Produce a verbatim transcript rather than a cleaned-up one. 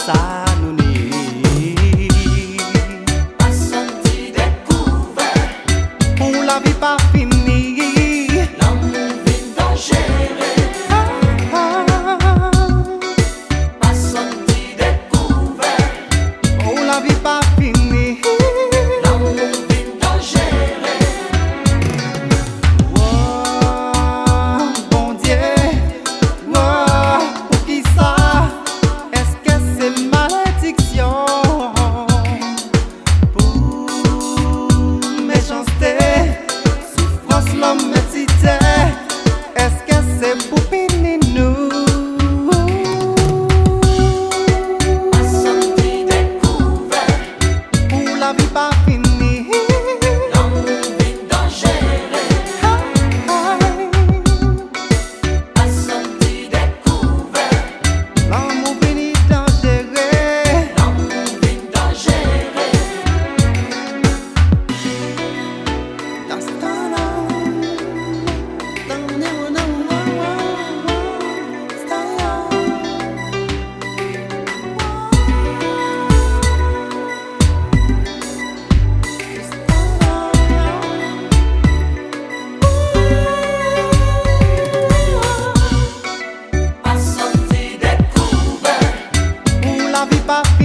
ça nous nie. Pas senti découvert. Pour la vie pas finie. L'amour vit dangereux. Ah, Pas senti découvert. pour la vie pas finie. L'amour vit dangereux. Oh, bon Dieu, oh, pour qui ça? Est-ce que c'est malédiction? Pour méchanceté, souffrance l'homme métité. Est-ce que c'est pour punir nous? Pas senti découvert. Pour la vie pas finie. L'amour vit dangereux. Pas senti découvert. L'amour finit dangereux. L'amour vit dangereux. That's done. Done, no, no, no, no. Stay on. Pas senti découvert. Pour la vie pas